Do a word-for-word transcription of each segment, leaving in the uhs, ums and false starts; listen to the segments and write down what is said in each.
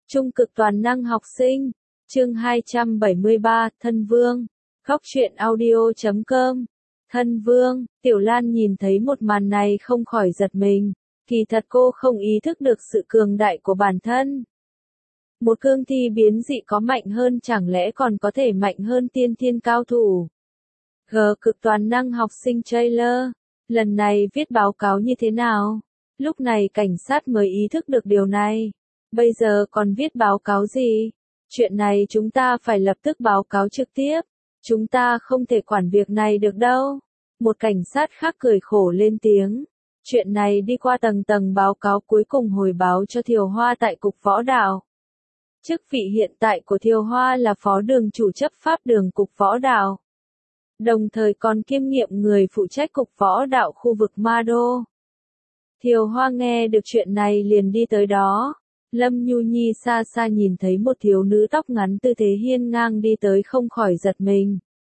Trung cực toàn năng học sinh, chương hai trăm bảy mươi ba, Thân Vương, Góc truyện audio chấm com. Thân Vương, Tiểu Lan nhìn thấy một màn này không khỏi giật mình, kỳ thật cô không ý thức được sự cường đại của bản thân. Một cương thi biến dị có mạnh hơn chẳng lẽ còn có thể mạnh hơn tiên thiên cao thủ. G cực toàn năng học sinh trailer, lần này viết báo cáo như thế nào? Lúc này cảnh sát mới ý thức được điều này. Bây giờ còn viết báo cáo gì? Chuyện này chúng ta phải lập tức báo cáo trực tiếp. Chúng ta không thể quản việc này được đâu. Một cảnh sát khác cười khổ lên tiếng. Chuyện này đi qua tầng tầng báo cáo cuối cùng hồi báo cho Thiều Hoa tại Cục Võ Đạo. Chức vị hiện tại của Thiều Hoa là Phó Đường Chủ chấp pháp đường Cục Võ Đạo. Đồng thời còn kiêm nhiệm người phụ trách Cục Võ Đạo khu vực Ma Đô. Thiều Hoa nghe được chuyện này liền đi tới đó. Lâm Nhu Nhi xa xa nhìn thấy một thiếu nữ tóc ngắn tư thế hiên ngang đi tới không khỏi giật mình.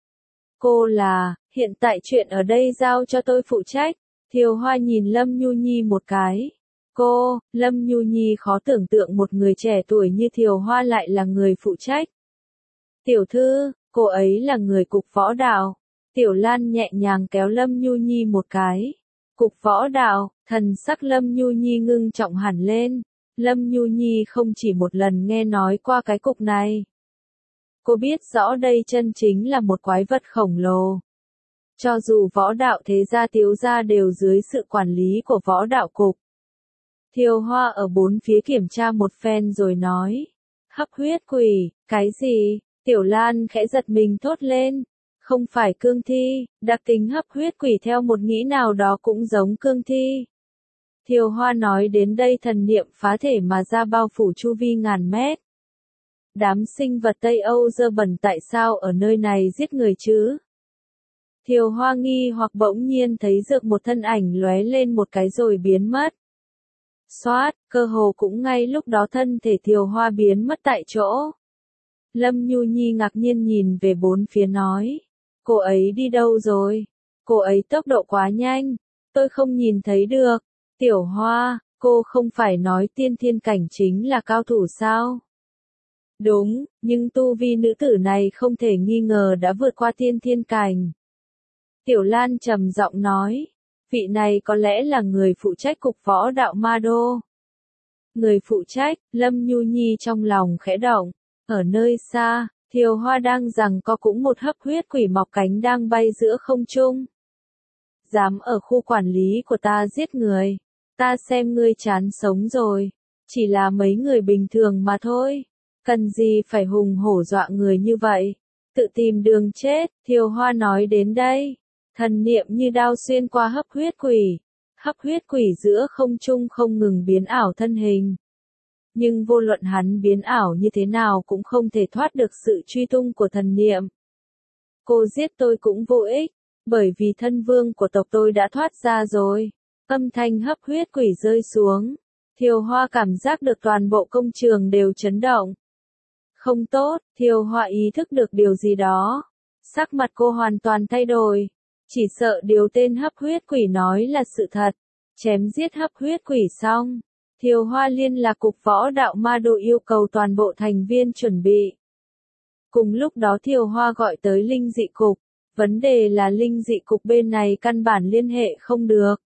Cô là, hiện tại chuyện ở đây giao cho tôi phụ trách. Thiều Hoa nhìn Lâm Nhu Nhi một cái. Cô, Lâm Nhu Nhi khó tưởng tượng một người trẻ tuổi như Thiều Hoa lại là người phụ trách. Tiểu thư, cô ấy là người Cục Võ Đạo. Tiểu Lan nhẹ nhàng kéo Lâm Nhu Nhi một cái. Cục Võ Đạo, thần sắc Lâm Nhu Nhi ngưng trọng hẳn lên. Lâm Nhu Nhi không chỉ một lần nghe nói qua cái cục này. Cô biết rõ đây chân chính là một quái vật khổng lồ. Cho dù võ đạo thế gia tiếu gia đều dưới sự quản lý của võ đạo cục. Thiều Hoa ở bốn phía kiểm tra một phen rồi nói. Hấp huyết quỷ, cái gì? Tiểu Lan khẽ giật mình thốt lên. Không phải cương thi, đặc tính hấp huyết quỷ theo một nghĩ nào đó cũng giống cương thi. Thiều Hoa nói đến đây thần niệm phá thể mà ra bao phủ chu vi ngàn mét. Đám sinh vật Tây Âu dơ bẩn tại sao ở nơi này giết người chứ? Thiều Hoa nghi hoặc bỗng nhiên thấy dược một thân ảnh lóe lên một cái rồi biến mất. Xoát, cơ hồ cũng ngay lúc đó thân thể Thiều Hoa biến mất tại chỗ. Lâm Nhu Nhi ngạc nhiên nhìn về bốn phía nói. Cô ấy đi đâu rồi? Cô ấy tốc độ quá nhanh, tôi không nhìn thấy được. Tiểu Hoa, cô không phải nói tiên thiên cảnh chính là cao thủ sao? Đúng, nhưng tu vi nữ tử này không thể nghi ngờ đã vượt qua tiên thiên cảnh. Tiểu Lan trầm giọng nói, vị này có lẽ là người phụ trách Cục Võ Đạo Ma Đô. Người phụ trách, Lâm Nhu Nhi trong lòng khẽ động, ở nơi xa, Thiều Hoa đang giằng co cũng một hấp huyết quỷ mọc cánh đang bay giữa không trung. Dám ở khu quản lý của ta giết người. Ta xem ngươi chán sống rồi. Chỉ là mấy người bình thường mà thôi. Cần gì phải hùng hổ dọa người như vậy. Tự tìm đường chết, Thiều Hoa nói đến đây. Thần niệm như đao xuyên qua hấp huyết quỷ. Hấp huyết quỷ giữa không trung không ngừng biến ảo thân hình. Nhưng vô luận hắn biến ảo như thế nào cũng không thể thoát được sự truy tung của thần niệm. Cô giết tôi cũng vô ích. Bởi vì thân vương của tộc tôi đã thoát ra rồi. Âm thanh hấp huyết quỷ rơi xuống. Thiều Hoa cảm giác được toàn bộ công trường đều chấn động. Không tốt, Thiều Hoa ý thức được điều gì đó. Sắc mặt cô hoàn toàn thay đổi. Chỉ sợ điều tên hấp huyết quỷ nói là sự thật. Chém giết hấp huyết quỷ xong. Thiều Hoa liên lạc Cục Võ Đạo Ma Đô yêu cầu toàn bộ thành viên chuẩn bị. Cùng lúc đó Thiều Hoa gọi tới Linh Dị Cục. Vấn đề là Linh Dị Cục bên này căn bản liên hệ không được.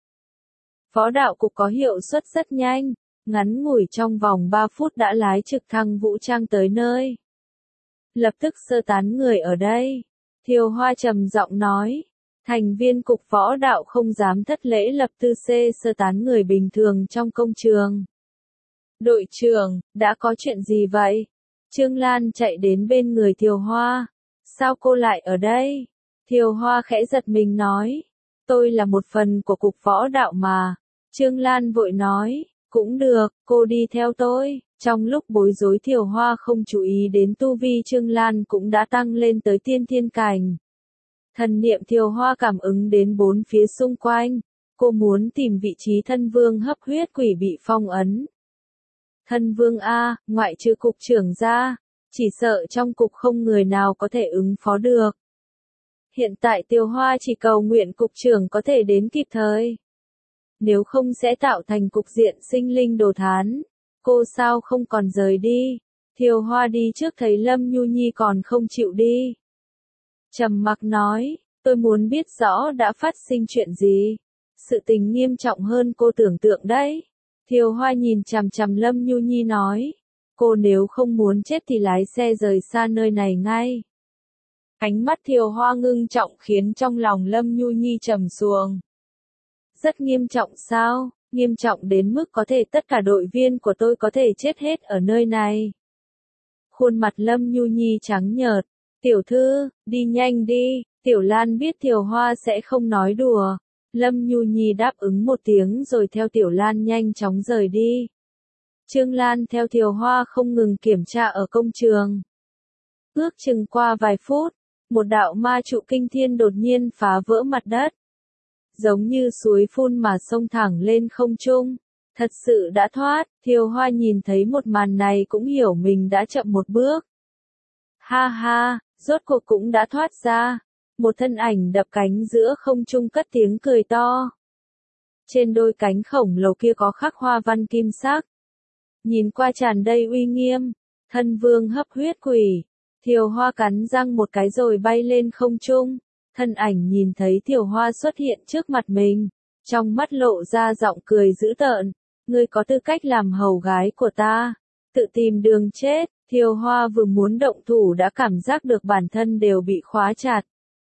Võ Đạo Cục có hiệu suất rất nhanh, ngắn ngủi trong vòng ba phút đã lái trực thăng vũ trang tới nơi. Lập tức sơ tán người ở đây. Thiều Hoa trầm giọng nói, thành viên Cục Võ Đạo không dám thất lễ lập tư xê sơ tán người bình thường trong công trường. Đội trưởng, đã có chuyện gì vậy? Trương Lan chạy đến bên người Thiều Hoa. Sao cô lại ở đây? Thiều Hoa khẽ giật mình nói, tôi là một phần của Cục Võ Đạo mà. Trương Lan vội nói, cũng được, cô đi theo tôi. Trong lúc bối rối Thiều Hoa không chú ý đến tu vi Trương Lan cũng đã tăng lên tới tiên thiên cảnh. Thần niệm Thiều Hoa cảm ứng đến bốn phía xung quanh. Cô muốn tìm vị trí thân vương hấp huyết quỷ bị phong ấn. Thân vương A, ngoại trừ cục trưởng ra, chỉ sợ trong cục không người nào có thể ứng phó được. Hiện tại Thiều Hoa chỉ cầu nguyện cục trưởng có thể đến kịp thời. Nếu không sẽ tạo thành cục diện sinh linh đồ thán. cô sao không còn rời đi? Thiều Hoa đi trước thấy Lâm Nhu Nhi còn không chịu đi. Trầm mặc nói, tôi muốn biết rõ đã phát sinh chuyện gì. Sự tình nghiêm trọng hơn cô tưởng tượng đấy. Thiều Hoa nhìn chằm chằm Lâm Nhu Nhi nói, cô nếu không muốn chết thì lái xe rời xa nơi này ngay. Ánh mắt Thiều Hoa ngưng trọng khiến trong lòng Lâm Nhu Nhi trầm xuống. Rất nghiêm trọng sao? Nghiêm trọng đến mức có thể tất cả đội viên của tôi có thể chết hết ở nơi này. Khuôn mặt Lâm Nhu Nhi trắng nhợt. Tiểu thư, đi nhanh đi. Tiểu Lan biết Thiều Hoa sẽ không nói đùa. Lâm Nhu Nhi đáp ứng một tiếng rồi theo Tiểu Lan nhanh chóng rời đi. Trương Lan theo Thiều Hoa không ngừng kiểm tra ở công trường. Ước chừng qua vài phút, một đạo ma trụ kinh thiên đột nhiên phá vỡ mặt đất. Giống như suối phun mà xông thẳng lên không trung. Thật sự đã thoát, Thiều Hoa nhìn thấy một màn này cũng hiểu mình đã chậm một bước. Ha ha, rốt cuộc cũng đã thoát ra. Một thân ảnh đập cánh giữa không trung cất tiếng cười to. Trên đôi cánh khổng lồ kia có khắc hoa văn kim sắc. Nhìn qua tràn đầy uy nghiêm, thân vương hấp huyết quỷ. Thiều Hoa cắn răng một cái rồi bay lên không trung. Thân ảnh nhìn thấy Thiều Hoa xuất hiện trước mặt mình. Trong mắt lộ ra giọng cười dữ tợn. Ngươi có tư cách làm hầu gái của ta. Tự tìm đường chết. Thiều Hoa vừa muốn động thủ đã cảm giác được bản thân đều bị khóa chặt.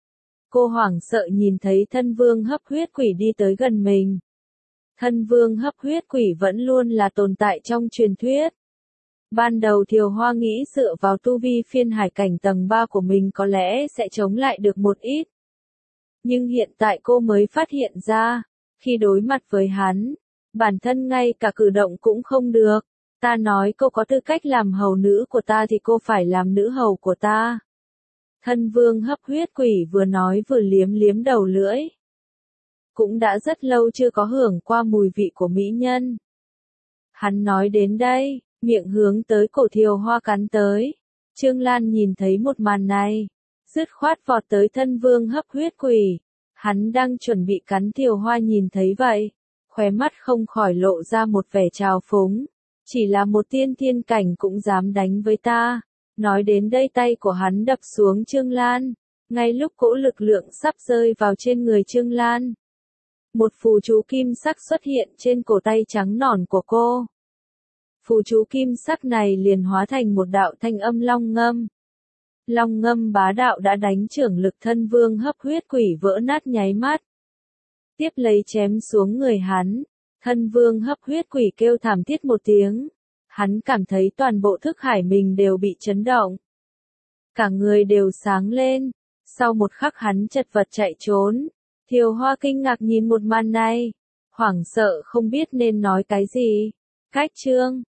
Cô hoảng sợ nhìn thấy thân vương hấp huyết quỷ đi tới gần mình. Thân vương hấp huyết quỷ vẫn luôn là tồn tại trong truyền thuyết. Ban đầu Thiều Hoa nghĩ dựa vào tu vi phiên hải cảnh tầng ba của mình có lẽ sẽ chống lại được một ít. Nhưng hiện tại cô mới phát hiện ra, khi đối mặt với hắn, bản thân ngay cả cử động cũng không được. Ta nói cô có tư cách làm hầu nữ của ta thì cô phải làm nữ hầu của ta. Thân vương hấp huyết quỷ vừa nói vừa liếm liếm đầu lưỡi. Cũng đã rất lâu chưa có hưởng qua mùi vị của mỹ nhân. Hắn nói đến đây, miệng hướng tới cổ Thiều Hoa cắn tới. Trương Lan nhìn thấy một màn này, dứt khoát vọt tới thân vương hấp huyết quỷ. Hắn đang chuẩn bị cắn Thiều Hoa nhìn thấy vậy, khóe mắt không khỏi lộ ra một vẻ trào phúng. Chỉ là một tiên thiên cảnh cũng dám đánh với ta. Nói đến đây tay của hắn đập xuống Trương Lan. Ngay lúc cỗ lực lượng sắp rơi vào trên người Trương Lan, một phù chú kim sắc xuất hiện trên cổ tay trắng nõn của cô. Phù chú kim sắc này liền hóa thành một đạo thanh âm long ngâm. Long ngâm bá đạo đã đánh trưởng lực thân vương hấp huyết quỷ vỡ nát nháy mắt. Tiếp lấy chém xuống người hắn. Thân vương hấp huyết quỷ kêu thảm thiết một tiếng. Hắn cảm thấy toàn bộ thức hải mình đều bị chấn động. Cả người đều sáng lên. Sau một khắc hắn chật vật chạy trốn. Thiều Hoa kinh ngạc nhìn một màn này. Hoảng sợ không biết nên nói cái gì. Cách chương